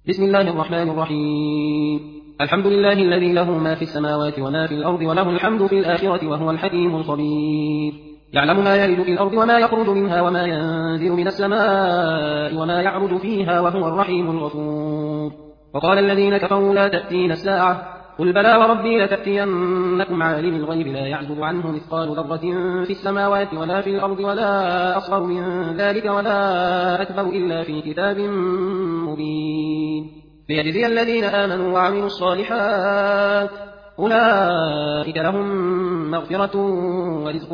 بسم الله الرحمن الرحيم. الحمد لله الذي له ما في السماوات وما في الأرض وله الحمد في الآخرة وهو الحكيم الخبير. يعلم ما يلج في الأرض وما يخرج منها وما ينزل من السماء وما يعرج فيها وهو الرحيم الغفور. وقال الذين كفروا لا تأتينا الساعة قل بلى وربي لتأتينكم عالم الغيب لا يعزب عنه مثقال ذرة في السماوات ولا في الأرض ولا أصغر من ذلك ولا أكبر إلا في كتاب مبين ليجزي الذين آمنوا وعملوا الصالحات أولئك لهم مغفرة ورزق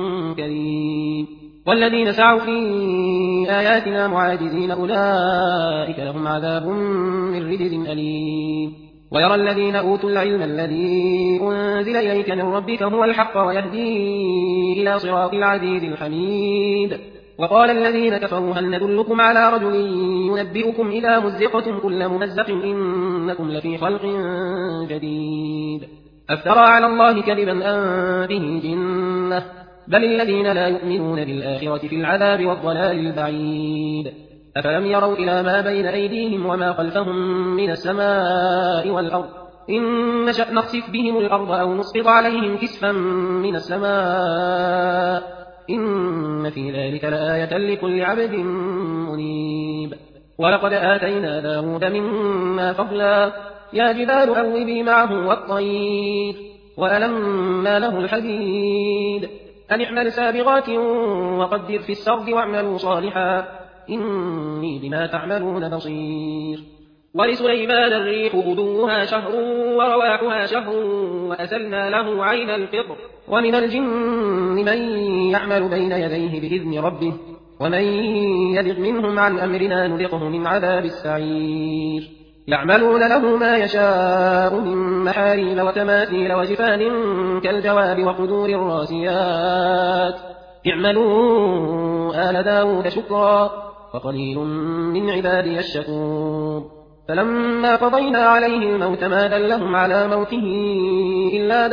كريم. والذين سعوا في آياتنا معاجزين أولئك لهم عذاب من رجز أليم. ويرى الذين أوتوا العلم الذي أنزل إليك من ربك هو الحق ويهدي إلى صراط العزيز الحميد. وقال الذين كفروا هل ندلكم على رجل ينبئكم إذا مزقتم كل ممزق إنكم لفي خلق جديد أفترى على الله كذبا أم به جنة بل الذين لا يؤمنون بالآخرة في العذاب والضلال البعيد. أفلم يروا إلى ما بين أيديهم وما خلفهم من السماء والأرض إن نشأ نخسف بهم الأرض أو نسقط عليهم كسفا من السماء إن في ذلك لآية لكل عبد منيب. ولقد آتينا داود منا فضلا يا جبال أوبي معه والطير وألنا له الحديد أن اعمل سابغات وقدر في السرد واعملوا صالحا إني بما تعملون بصير. ولسليمان الريح غدوها شهر ورواحها شهر وأسلنا له عين القطر ومن الجن من يعمل بين يديه بإذن ربه ومن يزغ منهم عن أمرنا نذقه من عذاب السعير. يعملون له ما يشاء من محاريب وتماثيل وجفان كالجواب وقدور الراسيات اعملوا آل داود شكرا وقليل من عبادي الشكور. فلما قضينا عليه الموت ما دلهم على موته إلا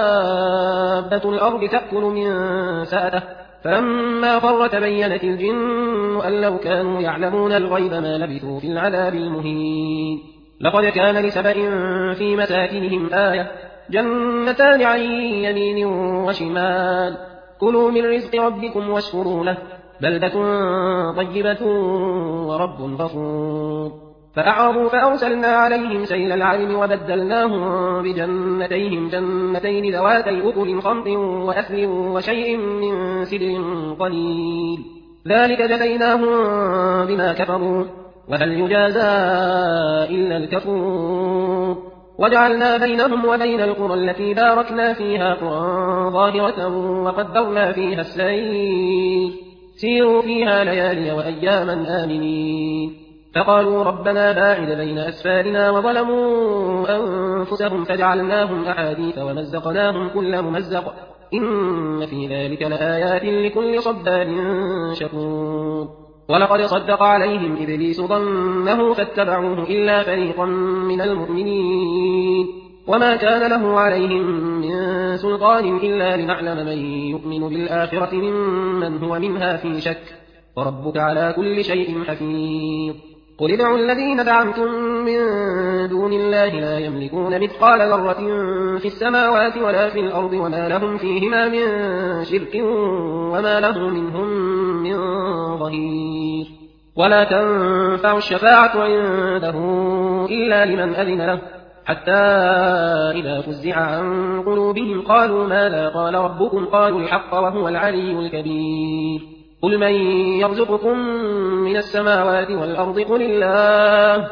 دابة الأرض تأكل من سأته فلما فر تبينت الجن أن لو كانوا يعلمون الغيب ما لبثوا في العذاب المهين. لقد كان لسبأ في مساكنهم آية جنتان عن يمين وشمال كلوا من رزق ربكم واشكروا له بلدة طيبة ورب غفور. فأعرضوا فأرسلنا عليهم سيل العرم وبدلناهم بجنتيهم جنتين ذواتي أكل خمط وأثل وشيء من سدر قليل ذلك جزيناهم بما كفروا وهل يجازى إلا الكفور. وجعلنا بينهم وبين القرى التي باركنا فيها قرى ظاهرة وقدرنا فيها السير سيروا فيها ليالي وأياما آمنين. فقالوا ربنا باعد بين أسفارنا وظلموا أنفسهم فجعلناهم أحاديث ومزقناهم كل ممزق إن في ذلك لآيات لكل صبار شكور. ولقد صدق عليهم إبليس ظنه فاتبعوه إلا فريقا من المؤمنين وما كان له عليهم من سلطان إلا لنعلم من يؤمن بالآخرة ممن هو منها في شك وربك على كل شيء حفيظ. قل ادعوا الذين دعمتم من دون الله لا يملكون مثقال ذرة في السماوات ولا في الأرض وما لهم فيهما من شرك وما له منهم من ظهير. ولا تنفع الشفاعة عنده إلا لمن أذن له حتى إذا فزع عن قلوبهم قالوا ماذا قال ربكم قالوا الحق وهو العلي الكبير. قل من يرزقكم من السماوات والأرض قل الله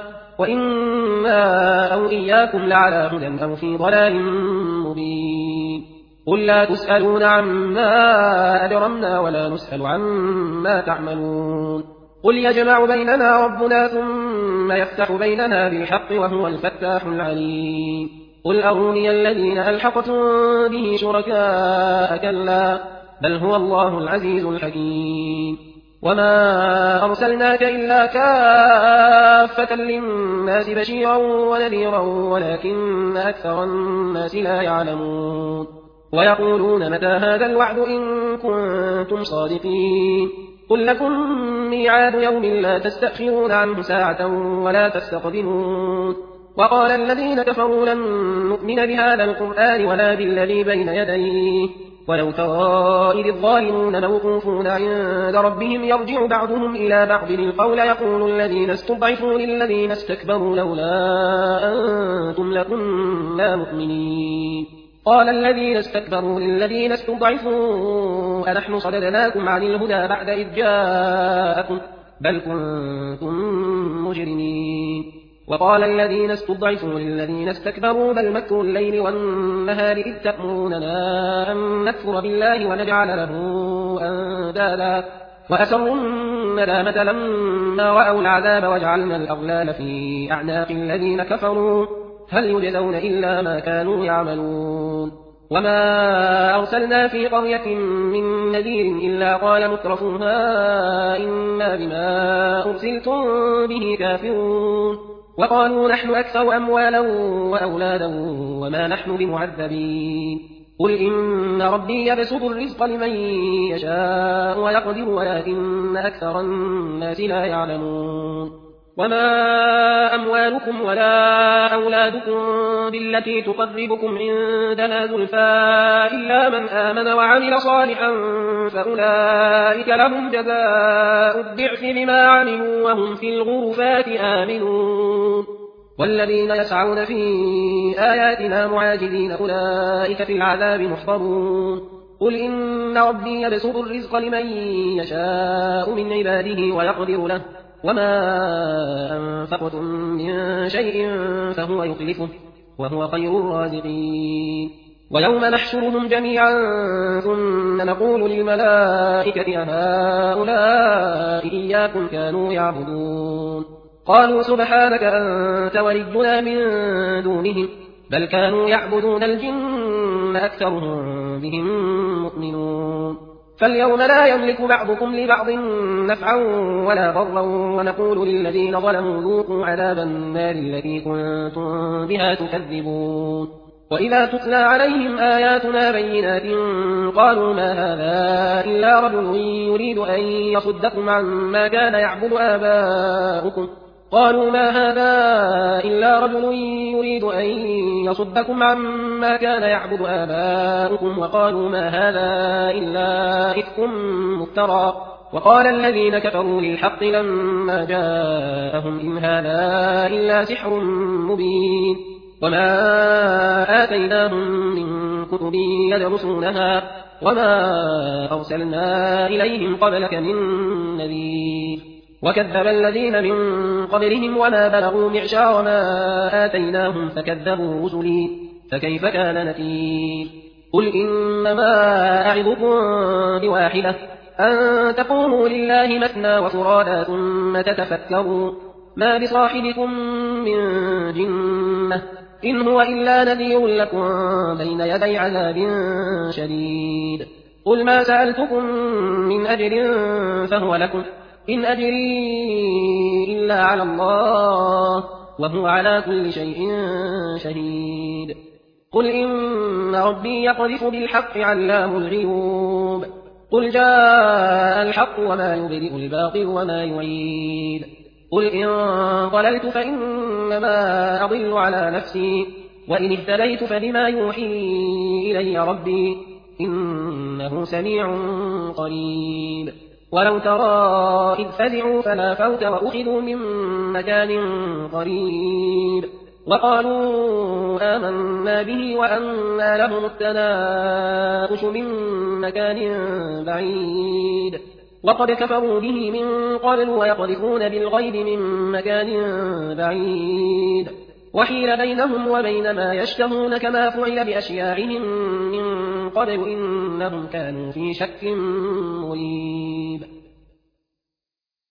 وإنا أو إياكم لعلى هدى أو في ضلال مبين. قل لا تسألون عما أجرمنا ولا نسأل عما تعملون. قل يجمع بيننا ربنا ثم يفتح بيننا بالحق وهو الفتاح العليم. قل أروني الذين ألحقتم به شركاء كلا بل هو الله العزيز الحكيم. وما أرسلناك إلا كافة للناس بشيرا ونذيرا ولكن أكثر الناس لا يعلمون. ويقولون متى هذا الوعد إن كنتم صادقين قل لكم ميعاد يوم لا تستأخرون عنه ساعة ولا تستقدمون وقال الذين كفروا لن نؤمن بهذا القرآن ولا بالذي بين يديه ولو ترى إذ الظالمون موقوفون عند ربهم يرجع بعضهم إلى بعض القول يقول الذين استضعفوا للذين استكبروا لولا أنتم لكنا مؤمنين قال الذين استكبروا للذين استضعفوا أنحن صددناكم عن الهدى بعد إذ جاءكم بل كنتم مجرمين وقال الذين استضعفوا للذين استكبروا بل مكر الليل والنهار إذ تأمروننا أن نكفر بالله ونجعل له أندادا وأسروا الندامة لما رأوا العذاب وجعلنا الأغلال في أعناق الذين كفروا هل يجزون إلا ما كانوا يعملون وما أرسلنا في قرية من نذير إلا قال مترفوها إنا بما أرسلتم به كافرون وقالوا نحن أكثر أموالا وأولادا وما نحن بمعذبين قل إن ربي يبسط الرزق لمن يشاء ويقدر ولكن أكثر الناس لا يعلمون وما أموالكم ولا أولادكم بالتي تقربكم عندنا زلفى إلا من آمن وعمل صالحا فأولئك لهم جزاء الضعف بما عملوا وهم في الغرفات آمنون والذين يسعون في آياتنا معاجزين أولئك في العذاب محضرون قل إن ربي يبسط الرزق لمن يشاء من عباده ويقدر له وما أنفقتم من شيء فهو يخلفه وهو خير الرازقين ويوم نحشرهم جميعا ثم نقول للملائكة أهؤلاء إياكم كانوا يعبدون قالوا سبحانك أنت ولينا من دونهم بل كانوا يعبدون الجن أكثرهم بهم مؤمنون فاليوم لا يملك بعضكم لبعض نفعا ولا ضرا ونقول للذين ظلموا ذوقوا عذاب النار التي كنتم بها تكذبون وإذا تتلى عليهم آياتنا بينات قالوا ما هذا إلا رجل يريد أن يصدكم عما كان يعبد آباؤكم قالوا ما هذا إلا رجل يريد أن يصدكم عما كان يعبد آباؤكم وقالوا ما هذا إلا إفك مفترى وقال الذين كفروا للحق لما جاءهم إن هذا إلا سحر مبين وما آتيناهم من كتب يدرسونها وما أرسلنا إليهم قبلك من نذير وكذب الذين من قبلهم وما بلغوا معشار ما آتيناهم فكذبوا رسلي فكيف كان نكير قل إنما أعظكم بواحدة أن تقوموا لله مثنى وفرادا ثم تتفكروا ما بصاحبكم من جنة إن هو إلا نذير لكم بين يدي عذاب شديد قل ما سألتكم من أجر فهو لكم إن أجري إلا على الله وهو على كل شيء شهيد قل إن ربي يقذف بالحق علام الغيوب قل جاء الحق وما يبدئ الباطل وما يعيد قل إن ضللت فإنما أضل على نفسي وإن اهتديت فبما يوحي إلي ربي إنه سميع قريب ولو ترى إذ فزعوا فلا فوت وأخذوا من مكان قريب وقالوا آمنا به وأنى لهم التناؤش من مكان بعيد وقد كفروا به من قبل ويقذفون بالغيب من مكان بعيد وحيل بينهم وبين ما يشتهون كما فعل بأشياعهم من قبل إنهم كانوا في شك مريب